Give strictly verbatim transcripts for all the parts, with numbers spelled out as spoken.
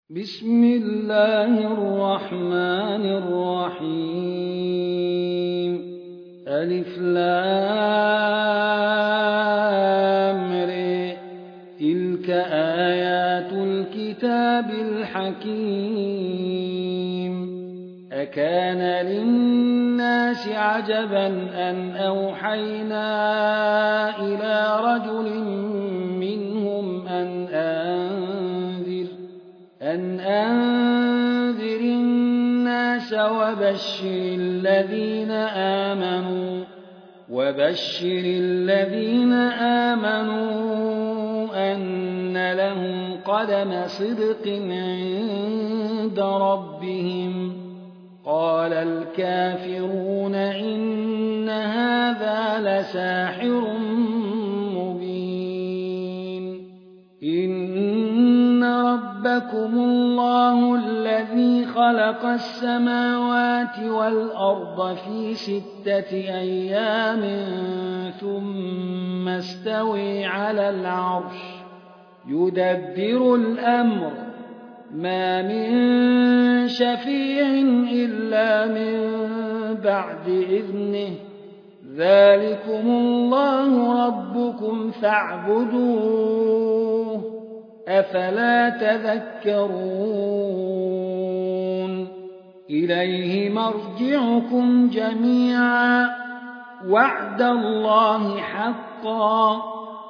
بسم الله الرحمن الرحيم ألف لام ر تلك آيات الكتاب الحكيم أكان للناس عجبا أن أوحينا إلى رجل منهم أن أنذر أن أنذر الناس وبشر الذين آمنوا وبشر الذين آمنوا أن لهم قدم صدق عند ربهم قال الكافرون إن هذا لساحر مبين إن ربكم الله الذي خلق السماوات والأرض في ستة أيام ثم استوى على العرش يدبر الأمر ما من شفيع إلا من بعد إذنه ذلكم الله ربكم فاعبدوه أفلا تذكرون إليه مرجعكم جميعا وعد الله حقا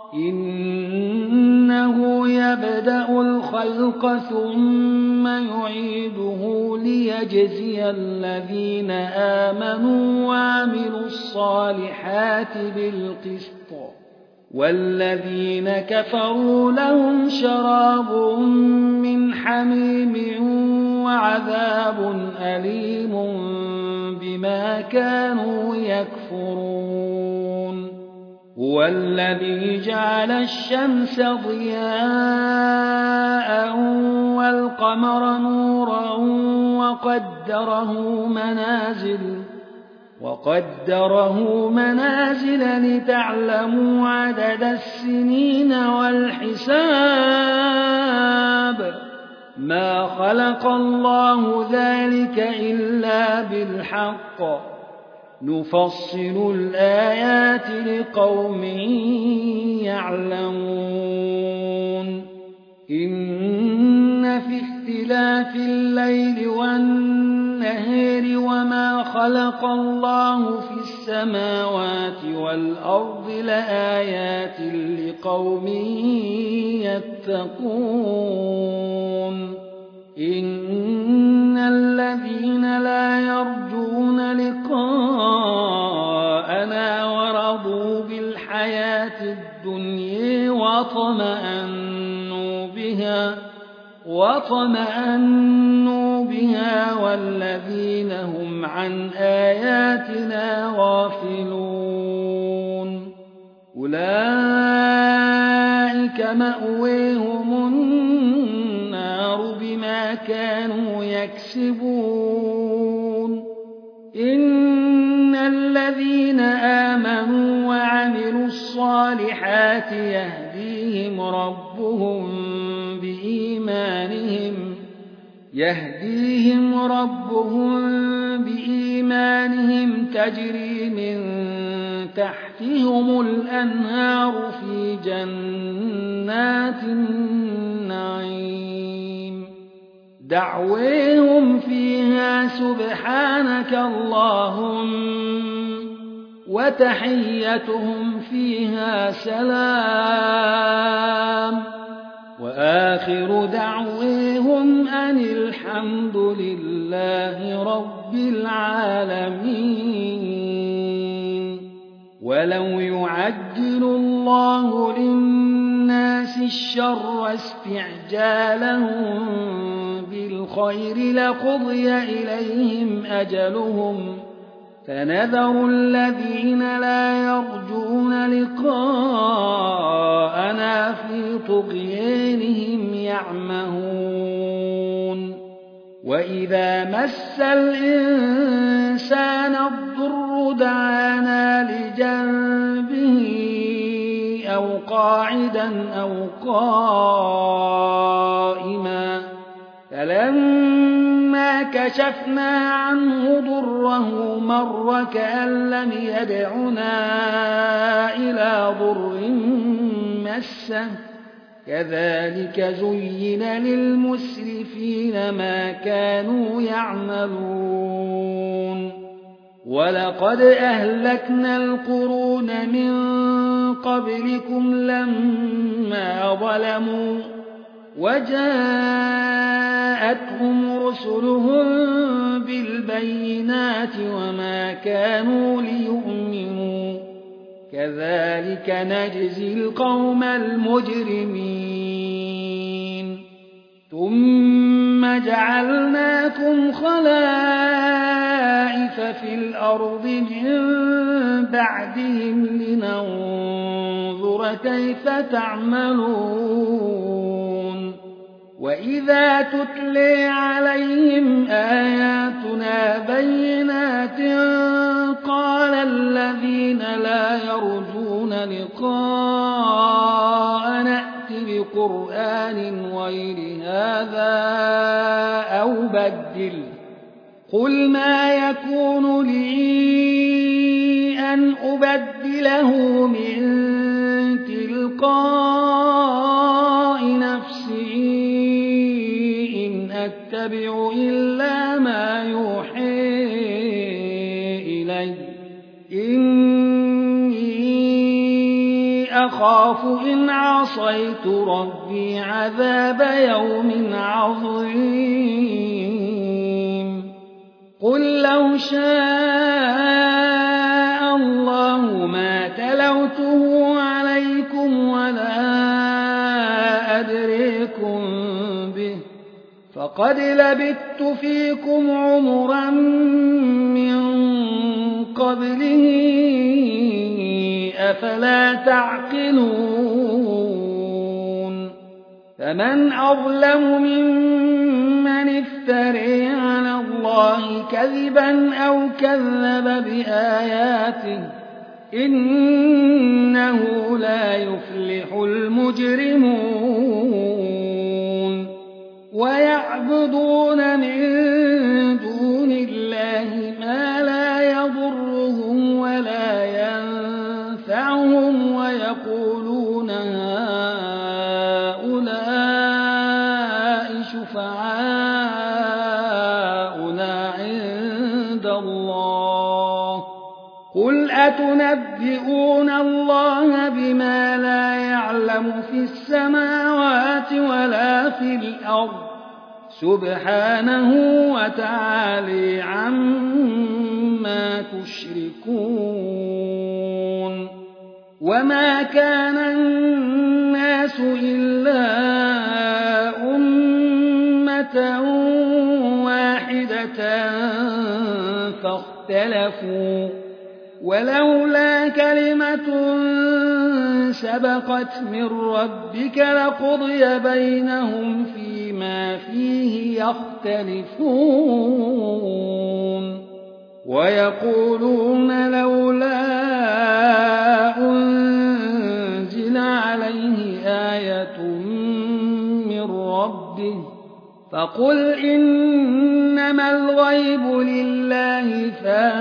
إنه يبدأ الخلق ثم يعيده ليجزي الذين آمنوا وعملوا الصالحات بالقسط والذين كفروا لهم شراب من حميم وعذاب أليم بما كانوا يكفرون هو الذي جعل الشمس ضياء والقمر نورا وقدره منازل وقدره منازل لتعلموا عدد السنين والحساب ما خلق الله ذلك إلا بالحق نفصل الآيات لقوم يعلمون إن في اختلاف الليل والنهار وما خلق الله في السماوات والأرض لآيات لقوم يتقون إن الذين لا يرجون لقاءنا ورضوا بالحياة الدنيا وطمأنوا بها وطمأنوا بها والذين هم عن آياتنا غافلون أولئك مأويهم النار بما كانوا يكسبون إن الذين آمنوا وعملوا الصالحات يهديهم ربهم بإيمانهم يهديهم ربهم بإيمانهم تجري من تحتهم الأنهار في جنات النعيم دعويهم فيها سبحانك اللهم وتحيتهم فيها سلام وآخر دعويهم أن الحمد لله رب العالمين ولو يعجل الله للناس الشر استعجالهم بالخير لقضي إليهم أجلهم فنذر الذين لا يرجون لقاءنا في طغيانهم يعمهون وإذا مس الإنسان الضر دعانا لجنبه أو قاعدا أو قائما فلما كشفنا عنه ضره مر كأن لم يدعنا إلى ضر مسه كذلك زين للمسرفين ما كانوا يعملون ولقد أهلكنا القرون من قبلكم لما ظلموا وجاءتهم رسلهم بالبينات وما كانوا ليؤمنوا كذلك نجزي القوم المجرمين ثم جعلناكم خلائف في الأرض من بعدهم لننظر كيف تعملون وإذا تتلي عليهم آياتنا بينات قال الذين لا يرجون لقاء نأت بقرآن غير هذا أو بدل قل ما يكون لي أن أبدله من تلقاء نفسي إن أتبع إلا ما يوحي إلي إني أخاف إن عصيت ربي عذاب يوم عظيم قل لو شاء الله ما تلوته عليكم ولا أدريكم به فقد لبثت فيكم عمرا من قبله أفلا تعقلون فمن أظلم ممن افتري على الله كذبا أو كذب بآياته إنه لا يفلح المجرمون ويعبدون من دون الله ما لا يضرهم ولا ينفعهم ويقولون هؤلاء شفعاؤنا عند الله قل أتنبئون الله بما لا يعلم في السماوات ولا في الأرض سبحانه وتعالى عما تشركون وما كان الناس إلا أمة واحدة فاختلفوا ولولا كلمة سبقت من ربك لقضي بينهم فيما فيه يختلفون ويقولون لولا أنزل عليه آية من ربه فقل إنما الغيب لله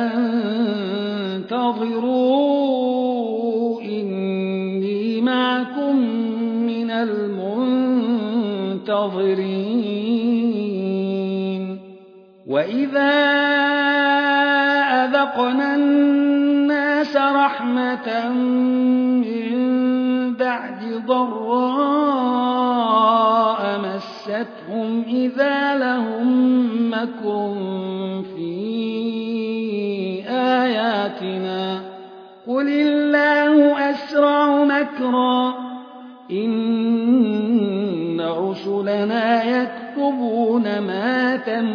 فانتظروا إني معكم من المنتظرين وإذا أذقنا الناس رحمة من بعد ضراء مستهم إذا لهم مكر في آياتنا قل الله أسرع مكرا إن رسلنا يكتبون ما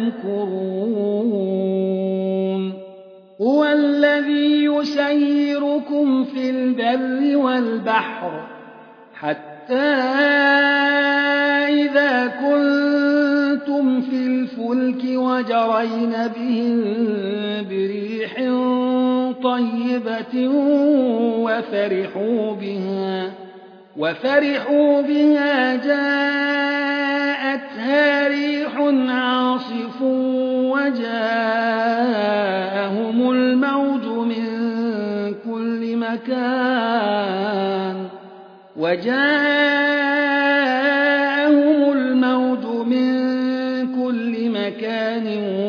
تمكرون هو الذي يسيركم في البر والبحر حتى إذا كنتم في الفلك وجرين بهم بريح طيبة وفرحوا بها وفرحوا بها جاءتها ريح عاصف وجاءهم الموج من كل مكان وجاءهم الموج من كل مكان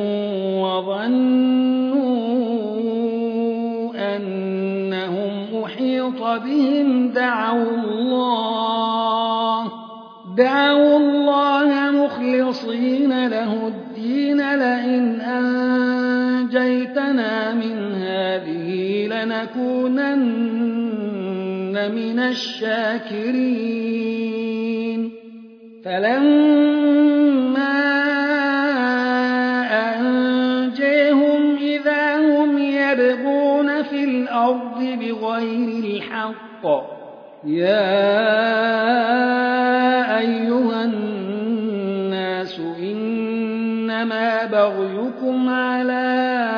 وظنوا أنهم أحيط بهم دعوا الله دعوا الله مخلصين له الدين لئن أنجيتنا من هذه لنكونن من الشاكرين فلما أنجيهم إذا هم يبغون في الأرض بغير الحق يا أيها الناس إنما بغيكم على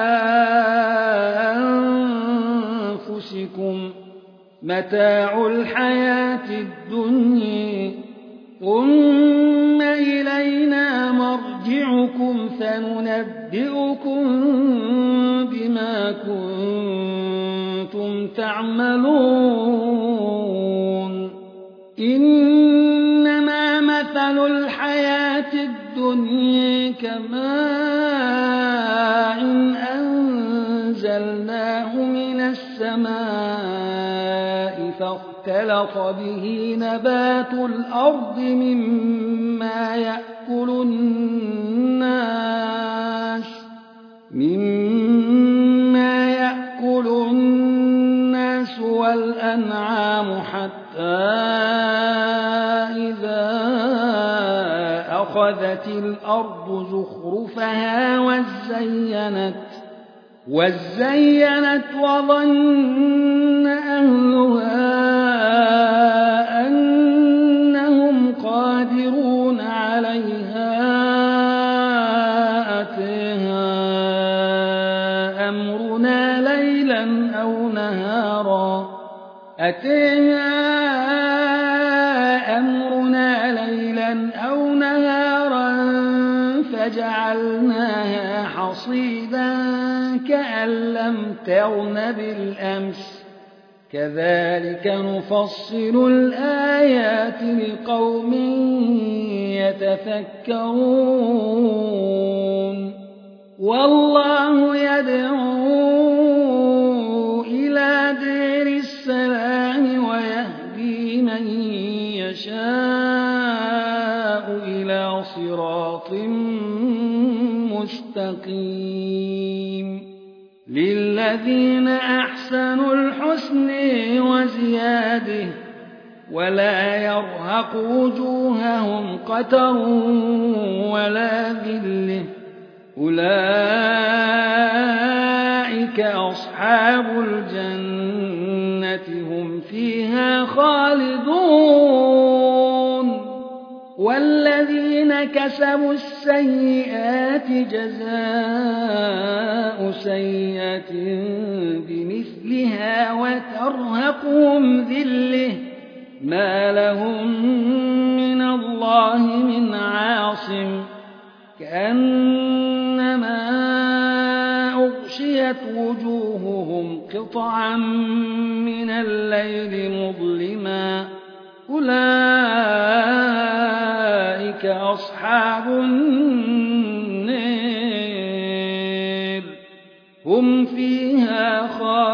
أنفسكم متاع الحياة الدنيا ثم إلينا مرجعكم فننبئكم بما كنتم تعملون إنما مثل الحياة الدنيا كماء أنزلناه من السماء فاختلط به نبات الأرض مما يأكل الناس مما يأكل الناس والأنعام حتى إذا أخذت الأرض زخرفها وزينت وزينت وظن أهلها أنهم قادرون عليها أتيها أمرنا ليلا أو نهارا أتيها أمرنا ليلا أو نهارا فجعلناها حصيدا كأن لم تغن بالأمس كذلك نفصل الآيات لقوم يتفكرون والله يدعو إلى دار السلام ويهدي من يشاء إلى صراط مستقيم للذين أحسنوا الحسن وزياده ولا يرهق وجوههم قتر ولا ذله أولئك أصحاب الجنة هم فيها خالدون والذين كسبوا السيئات جزاء سيئة بمثلها وترهقهم ذلة ما لهم من الله من عاصم كأنما أغشيت وجوههم قطعا من الليل مظلما أولئك أصحاب النار هم فيها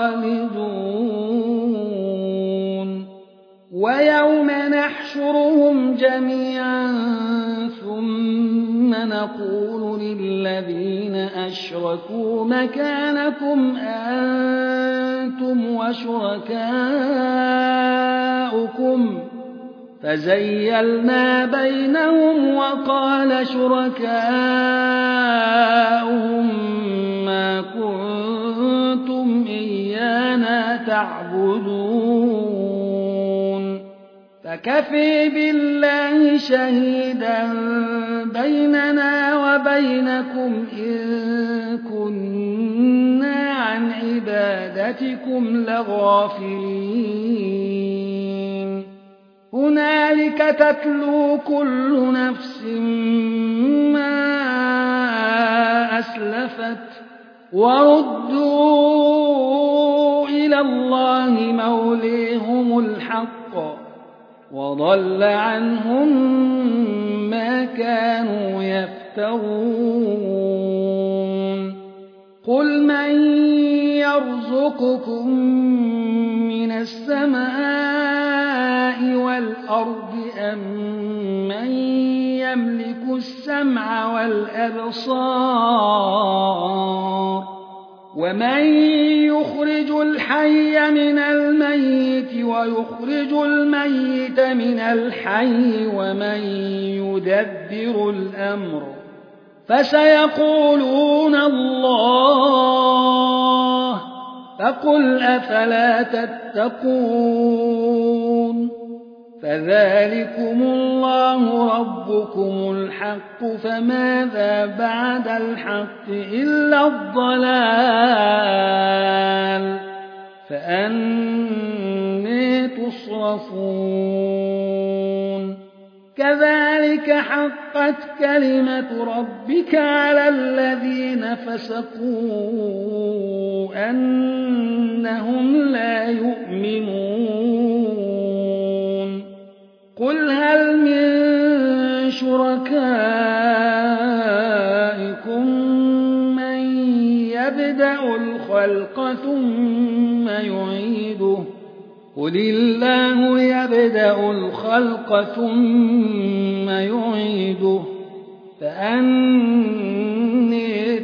خالدون ويوم نحشرهم جميعا ثم نقول للذين أشركوا مكانكم أنتم وشركاؤكم فزيلنا بينهم وقال شركاؤهم ما كنتم إيانا تعبدون فكفي بالله شهيدا بيننا وبينكم إن كنا عن عبادتكم لغافلين هنالك تتلو كل نفس ما وردوا إلى الله موليهم الحق وضل عنهم ما كانوا يفترون قل من يرزقكم من السماء والأرض أم من يملك السمع والأبصار ومن يخرج الحي من الميت ويخرج الميت من الحي ومن يدبر الأمر فسيقولون الله فقل أفلا تتقون فذلكم الله ربكم الحق فماذا بعد الحق إلا الضلال فأنى تصرفون كذلك حقت كلمة ربك على الذين فسقوا أنهم لا يؤمنون قل هل من شركائكم من يبدأ الخلق ثم يعيده قل الله يبدأ الخلق ثم يعيده فأنى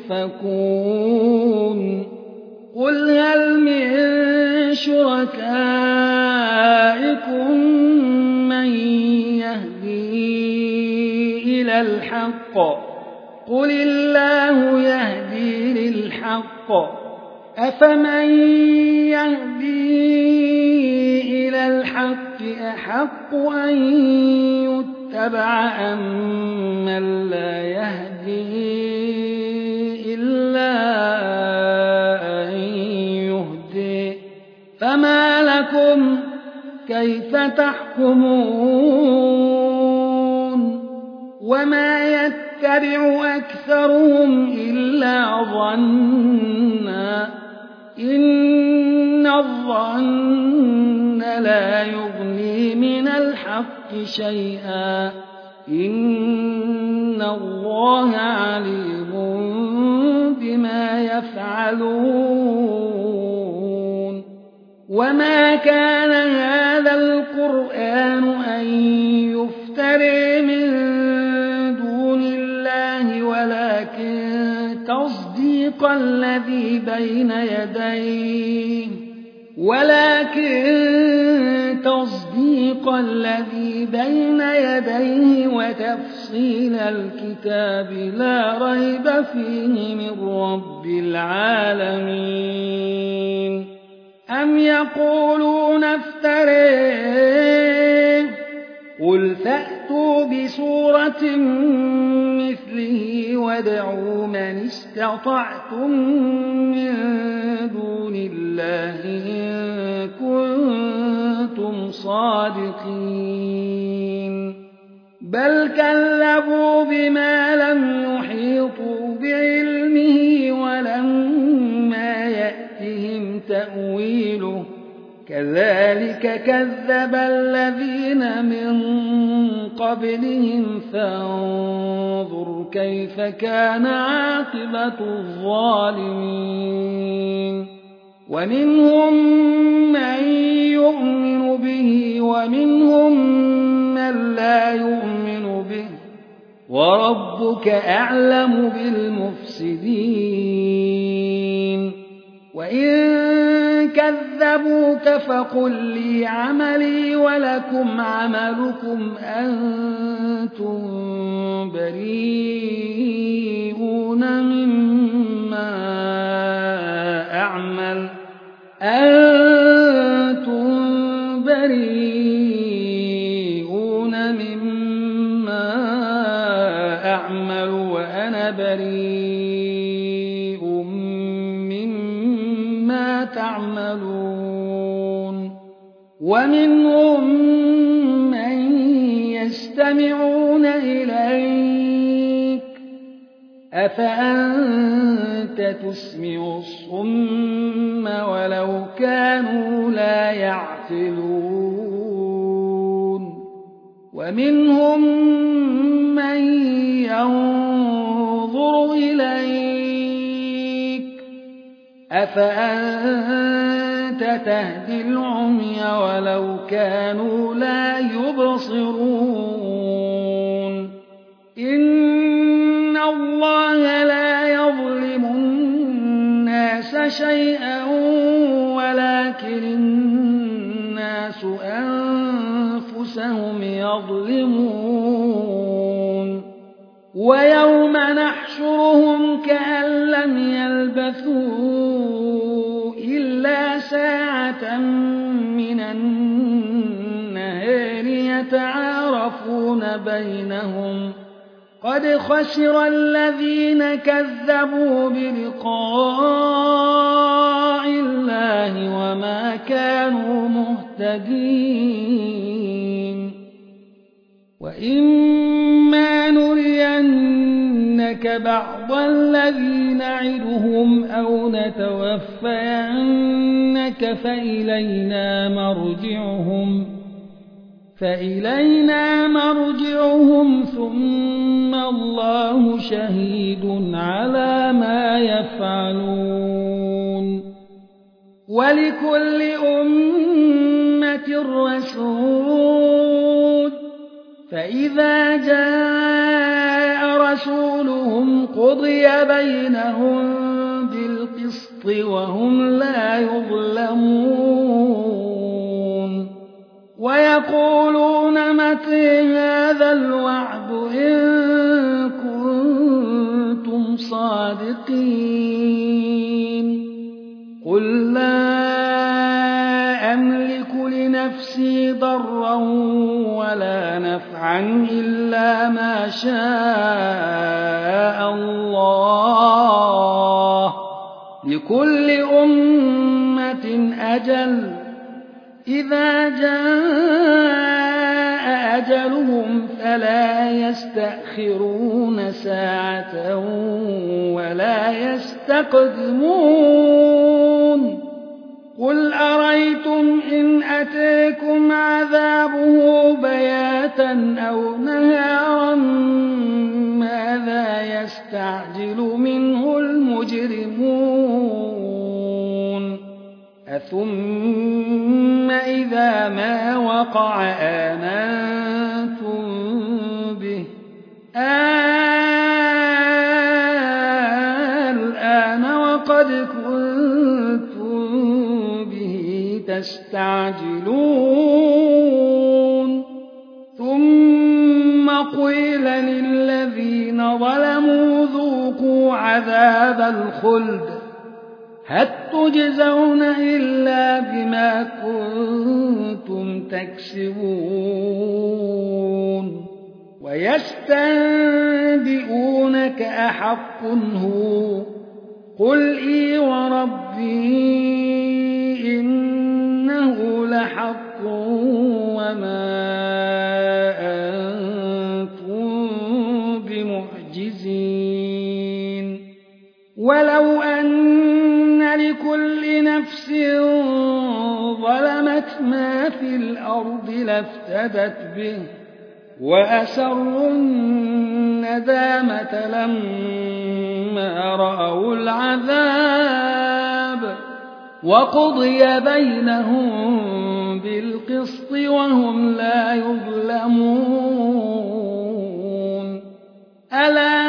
تؤفكون قل هل من شركائكم من يهدي إلى الحق قل الله يهدي للحق أفمن يهدي إلى الحق أحق أن يتبع أم من لا يهدي إلا أن يهدي فما لكم كيف تحكمون وما يتبع أكثرهم إلا ظنا إن الظن لا يغني من الحق شيئا إن الله عليم بما يفعلون وما كان هذا القرآن أن يفتري من دون الله ولكن تصديق الذي بين يديه ولكن تصديق الذي بين يديه وتفصيل الكتاب لا ريب فيه من رب العالمين أم يقولون افتريه قل فأتوا بسورة مثله وادعوا من استطعتم من دون الله إن كنتم صادقين بل كذبوا بما لم يحيطوا بعلمه ولما يأتهم تأويله كذلك كذب الذين من قبلهم فانظر كيف كان عاقبة الظالمين ومنهم من يؤمن به ومنهم من لا يؤمن به وربك أعلم بالمفسدين وإن كذبوك فقل لي عملي ولكم عملكم أنتم بريئون مما أعمل أنتم بريئون مما أعمل وأنا بريء مما تعملون ومنهم من يستمعون إليك أفأنت أنت تسمع الصم ولو كانوا لا يعقلون ومنهم من ينظر إليك أفأنت تهدي العمي ولو كانوا لا يبصرون إن الله لا يظلم الناس شيئا ولكن الناس أنفسهم يظلمون ويوم نحشرهم كأن لم يلبثوا إلا ساعة من النهار يتعارفون بينهم قد خسر الذين كذبوا بلقاء الله وما كانوا مهتدين وإما نرينك بعض الذي نعدهم أو نتوفينك فإلينا مرجعهم فإلينا مرجعهم ثم الله شهيد على ما يفعلون ولكل أمة رسول فإذا جاء رسولهم قضي بينهم بالقسط وهم لا يظلمون ويقولون متى هذا الوعد إن كنتم صادقين قل لا أملك لنفسي ضرا ولا نفعا إلا ما شاء الله لكل أمة أجل إذا جاء أجلهم فلا يستأخرون ساعة ولا يستقدمون قل أريتم إن أتيكم عذابه بياتا أو نهارا ماذا يستعجل منه المجرمون أثم إذا ما وقع آمنتم به الآن وقد كنتم به تستعجلون ثم قيل للذين ظلموا ذوقوا عذاب الخلد هل تجزون إلا بما كنتم تكسبون ويستنبئونك أحق هو قل إي وربي إنه لحق وما أنتم بمعجزين ولو أن لكل نفس ظلمت ما في الأرض لافتدت به وأسروا الندامة لما رأوا العذاب وقضي بينهم بالقسط وهم لا يظلمون ألا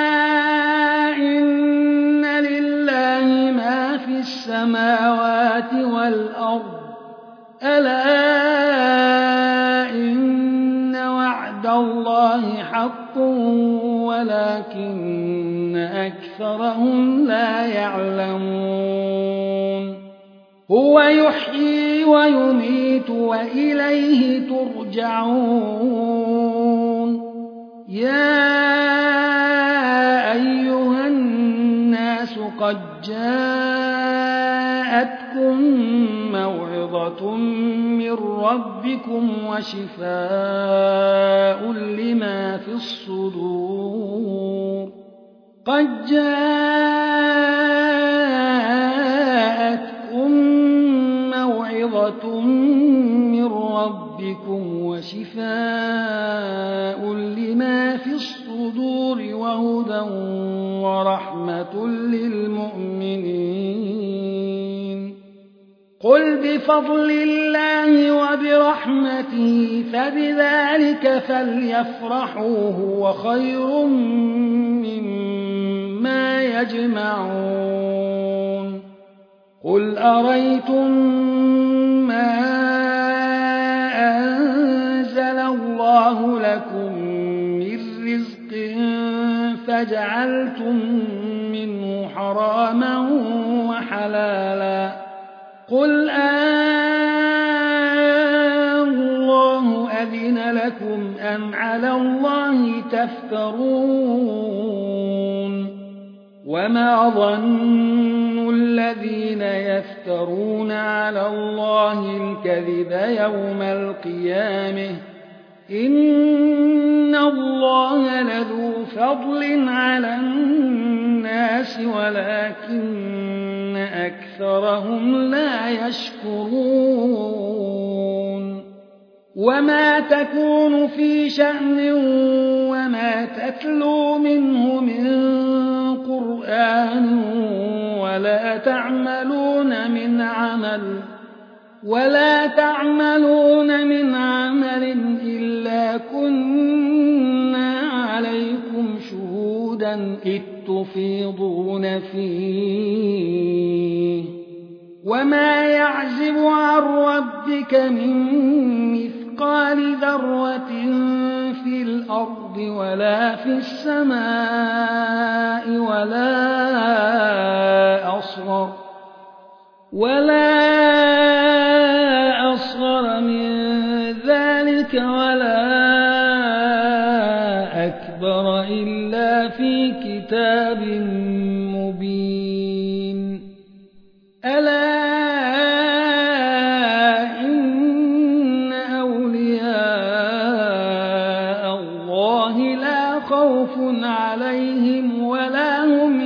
إن لله ما في السماوات والأرض ألا إن وعد الله حق ولكن أكثرهم لا يعلمون هو يحيي ويميت وإليه ترجعون يا أيها الناس قد جاءتكم موعظة من ربكم وشفاء لما في الصدور قد جاءتكم ربكم وشفاء لما في الصدور وهدى ورحمة للمؤمنين قل بفضل الله وبرحمته فبذلك فليفرحوا هو خير مما يجمعون قل أريتم ما أنزل الله لكم من رزق فجعلتم منه حراما وحلالا قل الله أذن لكم أم على الله تفترون وما ظن الذين يفترون على الله الكذب يوم القيامة إن الله لذو فضل على الناس ولكن أكثرهم لا يشكرون وما تكون في شأن وما تتلو منه من قرآن ولا تعملون من عمل ولا تعملون من عمل إلا كنا عليكم شهودا إذ تفيضون فيه وما يعزب عن ربك من مثقال ذرة في الأرض ولا في السماء ولا أصغر ولا أصغر من ذلك ولا أكبر إلا في كتاب مبين ألا إن أولياء الله لا خوف عليهم ولا هم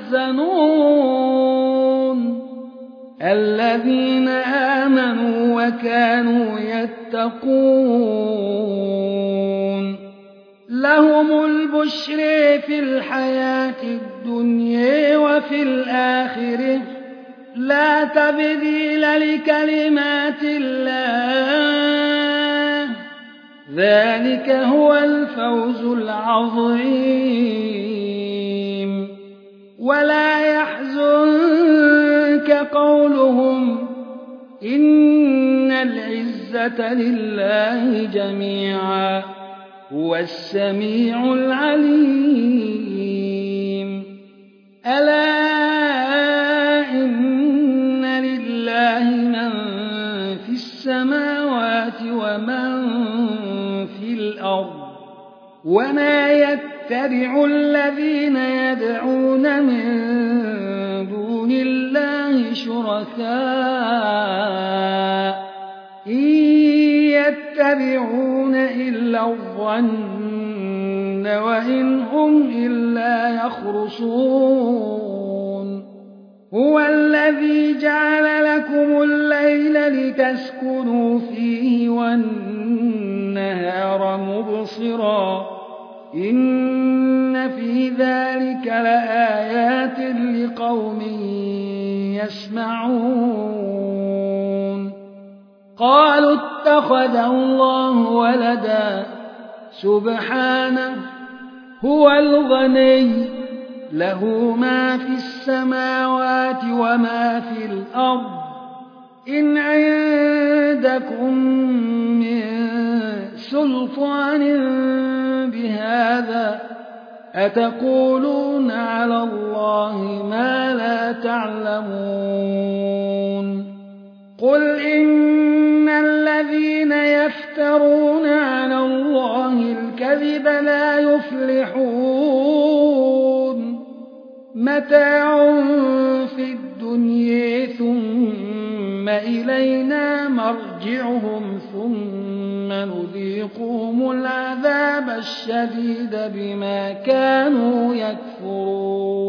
يحزنون الذين آمنوا وكانوا يتقون لهم البشر في الحياة الدنيا وفي الآخرة لا تبديل لكلمات الله ذلك هو الفوز العظيم ولا يحزنك قولهم إن العزة لله جميعا هو السميع العليم ألا إن لله من في السماوات ومن في الأرض وما يتبع الذين يدعون من دون الله شركاء إن يتبعون إلا الظن وإن هم إلا يخرصون هو الذي جعل لكم الليل لتسكنوا فيه والنهار مبصرا إن في ذلك لآيات لقوم يسمعون قالوا اتخذ الله ولدا سبحانه هو الغني له ما في السماوات وما في الأرض إن عندكم من سلطان بهذا أتقولون على الله ما لا تعلمون قل إن الذين يفترون على الله الكذب لا يفلحون متاع في الدنيا ثم إلينا مرجعهم ثم نذيقهم العذاب الشديد بما كانوا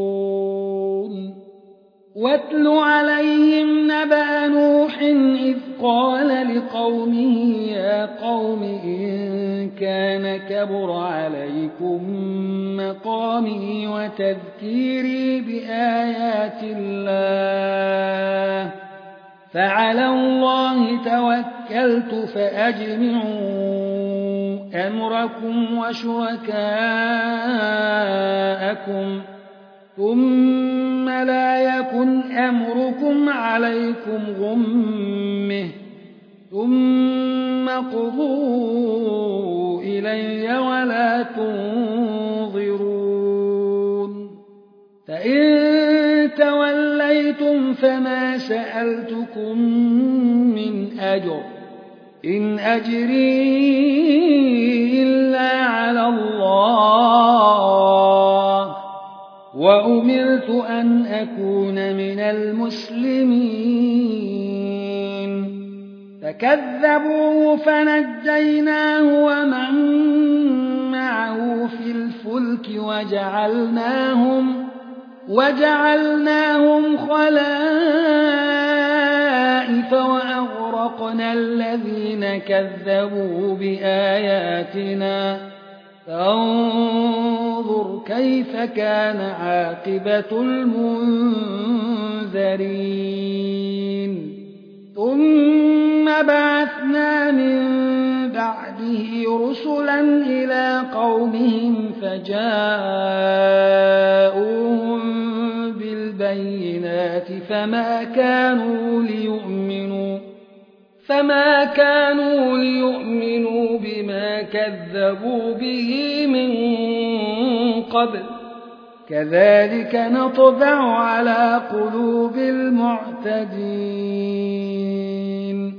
يكفرون واتل عليهم نبأ نوح إذ قال لقومه يا قوم إن كان كبر عليكم مقامي وتذكيري بآيات الله فعلى الله توكلت فأجمعوا أمركم وشركاءكم ثم لا يكن أمركم عليكم غمه ثم قضوا إلي ولا تنظرون فإن توليتم فما سألتكم من أجر إن أجري إلا على الله وأمرت أن أكون من المسلمين فكذبوه فنجيناه ومن معه في الفلك وجعلناهم, وجعلناهم خلائف وأغرقنا الذين كذبوا بآياتنا فانظر كيف كان عاقبة المنذرين ثم بعثنا من بعده رسلا إلى قومهم فجاءوهم بالبينات فما كانوا ليؤمنوا فما كانوا ليؤمنوا بما كذبوا به من قبل كذلك نطبع على قلوب المعتدين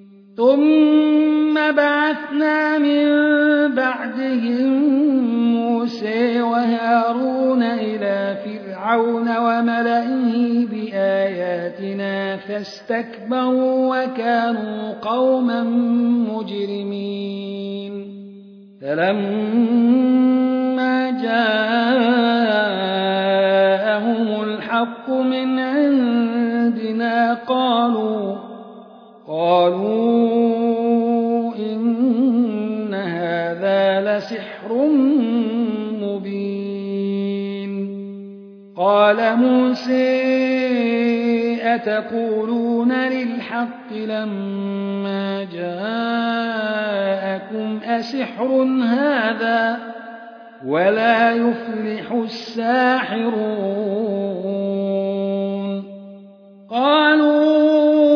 ثم بعثنا من بعدهم موسى وهارون إلى فرعون وملئه بآياتنا فاستكبروا وكانوا قوما مجرمين فلما جاءهم الحق من عندنا قالوا قالوا إن هذا لسحر مبين قال موسى أتقولون للحق لما جاءكم أسحر هذا ولا يفلح الساحرون قالوا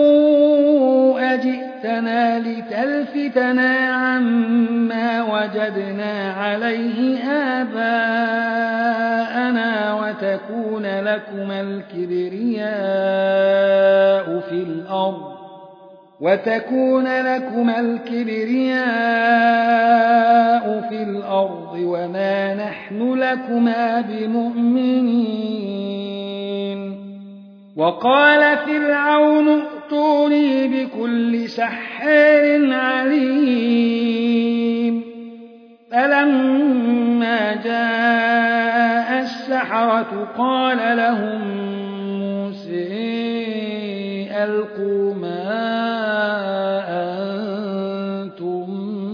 أجئتنا لتلفتنا عما وجدنا عليه آباءنا وتكون لكما الكبرياء في الأرض وتكون لكما الكبرياء في الأرض وما نحن لكما بمؤمنين وقال فرعون ائتوني بكل سحار عليم فلما جاء السحرة قال لهم موسى ألقوا ما أنتم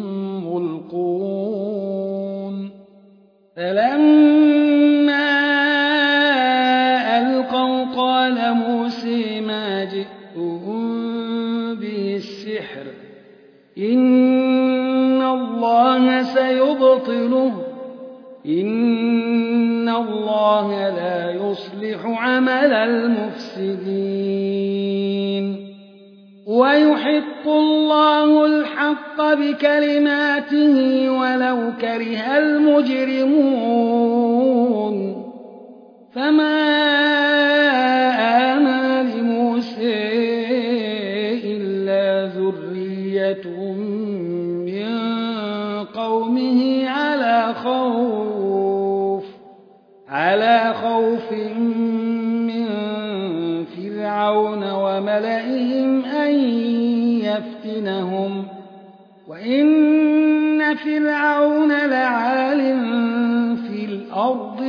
ملقون فلما ألقوا قال موسى ما جئتم به السحر إن الله سيبطله إن الله لا يصلح عمل المفسدين ويحق الله الحق بكلماته ولو كره المجرمون فما آمن لموسى إلا ذرية من قومه على خوف على خوف من فرعون وملئهم أن يفتنهم وإن فرعون لعال في الأرض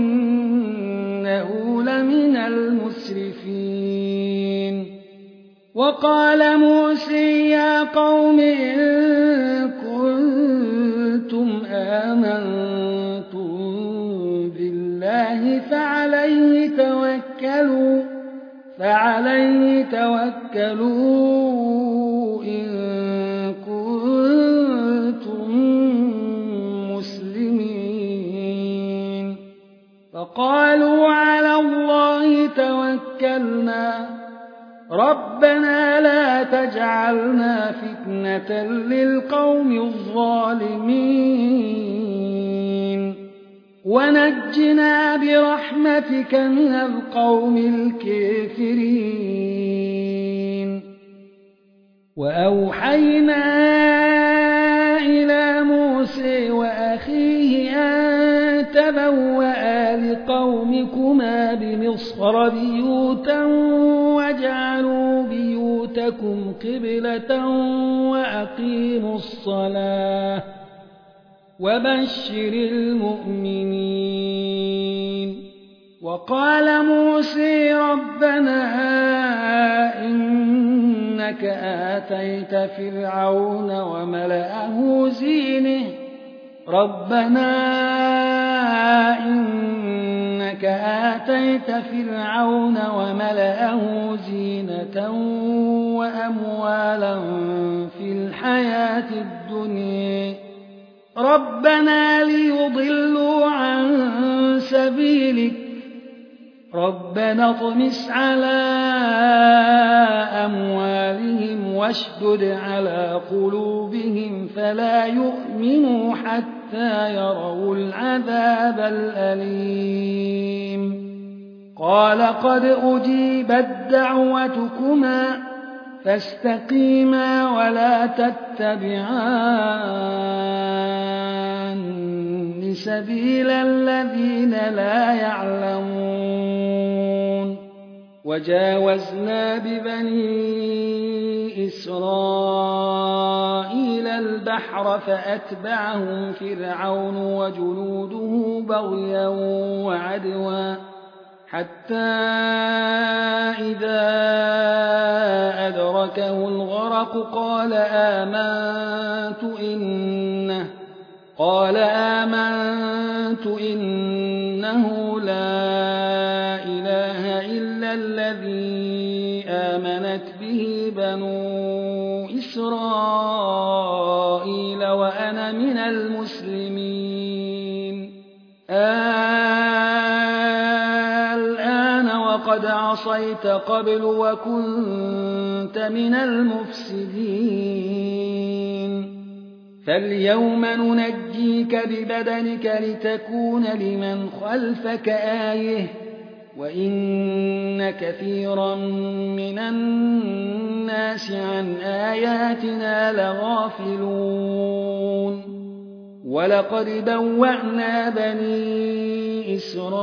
وإنه لمن المسرفين وقال موسى يا قوم إن كنتم آمنتم بالله فعليه توكلوا فعليه توكلوا إن كنتم مسلمين فقالوا على الله توكلنا ربنا لا تجعلنا فتنة للقوم الظالمين ونجنا برحمتك من القوم الكافرين وأوحينا إلى موسى وأخيه أن تبوأ لقومكما بمصر بيوتا واجعلوا بيوتكم قبلة وأقيموا الصلاة وبشر المؤمنين وقال موسى ربنا إنك آتيت فرعون وملأه زينه ربنا إنك آتيت فرعون وملأه زينة وأموالا في الحياة الدنيا ربنا ليضلوا عن سبيلك ربنا اطمس على أموالهم واشدد على قلوبهم فلا يؤمنوا حتى يروا العذاب الأليم قال قد أجيبت دعوتكما فاستقيما ولا تتبعان سبيل الذين لا يعلمون وجاوزنا ببني إسرائيل البحر فأتبعهم فرعون وجنوده بغيا وعدوا حتى إذا أدركه الغرق قال آمنت إنه قال آمنت إنه لا إله إلا الذي آمنت به بنو إسرائيل وأنا من المسلمين الآن وقد عصيت قبل وكنت من المفسدين فاليوم ننجيك ببدنك لتكون لمن خلفك آية وإن كثيرا من الناس عن آياتنا لغافلون ولقد بوأنا بني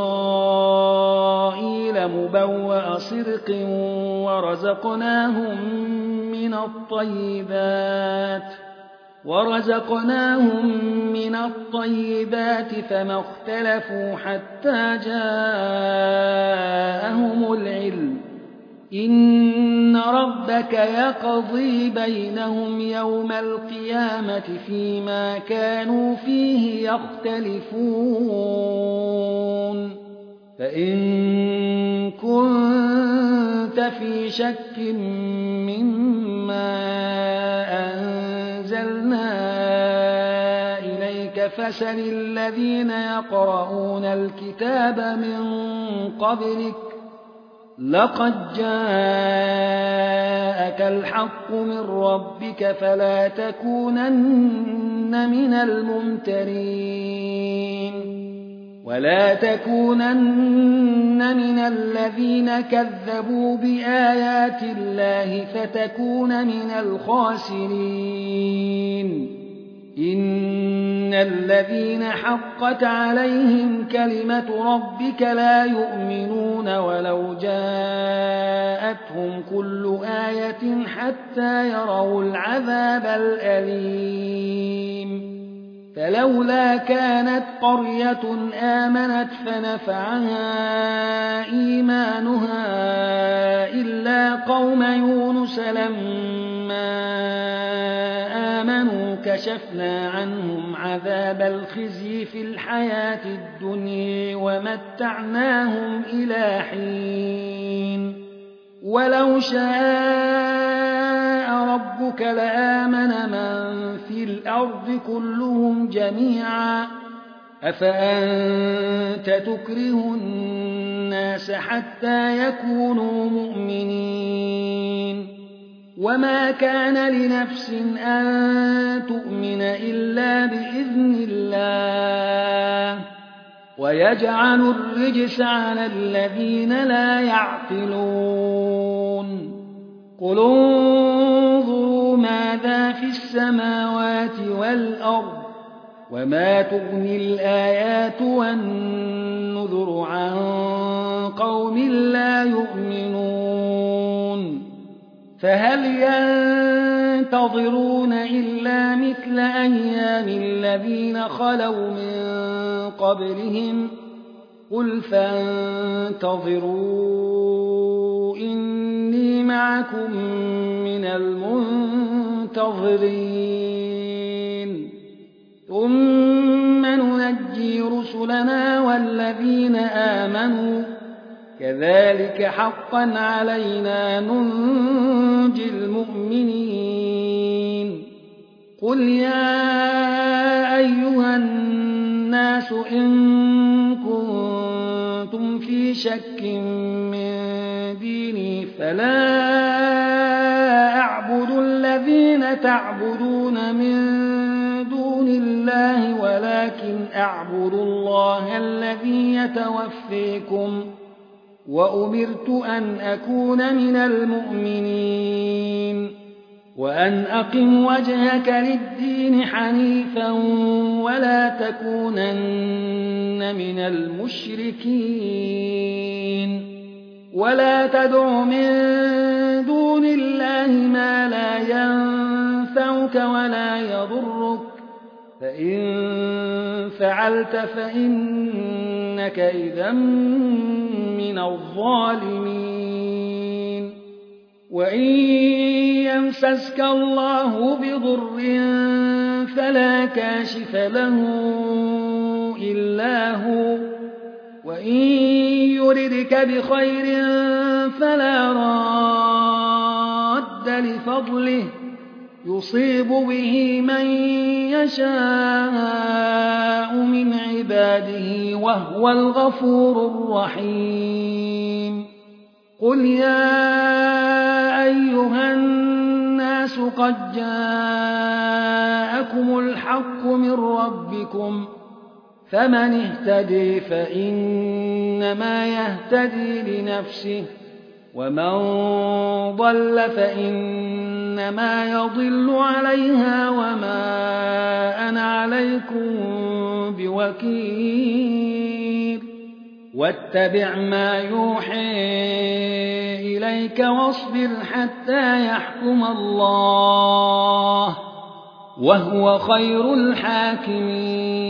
إسرائيل مبوأ صدق ورزقناهم من الطيبات ورزقناهم من الطيبات فما اختلفوا حتى جاءهم العلم إن ربك يقضي بينهم يوم القيامة فيما كانوا فيه يختلفون فإن كنت في شك مما أنزلنا إليك فسل الذين يقرؤون الكتاب من قبلك لقد جاءك الحق من ربك فلا تكونن من الممترين ولا تكونن من الذين كذبوا بآيات الله فتكون من الخاسرين إن الذين حقت عليهم كلمة ربك لا يؤمنون ولو جاءتهم كل آية حتى يروا العذاب الأليم فلولا كانت قرية آمنت فنفعها إيمانها إلا قوم يونس لما آمنوا كشفنا عنهم عذاب الخزي في الحياة الدنيا ومتعناهم إلى حين ولو شاء ربك لآمن من في الأرض كلهم جميعا أفأنت تكره الناس حتى يكونوا مؤمنين وما كان لنفس أن تؤمن إلا بإذن الله ويجعل الرجس على الذين لا يعقلون قل انظروا ماذا في السماوات والأرض وما تغني الآيات والنذر عن قوم لا يؤمنون فهل ينتظرون إلا مثل أيام الذين خلوا من قبلهم قل فانتظروا إني معكم من المنتظرين ثم ننجي رسلنا والذين آمنوا كذلك حقا علينا ننجي المؤمنين قل يا أيها الناس إن كنتم في شك من ديني فلا أعبد الذين تعبدون من دون الله ولكن أعبد الله الذي يتوفيكم وأمرت أن أكون من المؤمنين وأن أقم وجهك للدين حنيفا ولا تكونن من المشركين ولا تدع من دون الله ما لا ينفعك ولا يضرك فإن فعلت فإنك إذا من الظالمين وإن يمسسك الله بضر فلا كاشف له إلا هو وإن يردك بخير فلا راد لفضله يصيب به من يشاء من عباده وهو الغفور الرحيم قل يا أيها الناس قد جاءكم الحق من ربكم فمن اهتدي فإنما يهتدي لنفسه ومن ضل فإنما يضل عليها وما أنا عليكم بوكيل واتبع ما يوحي إليك واصبر حتى يحكم الله وهو خير الحاكمين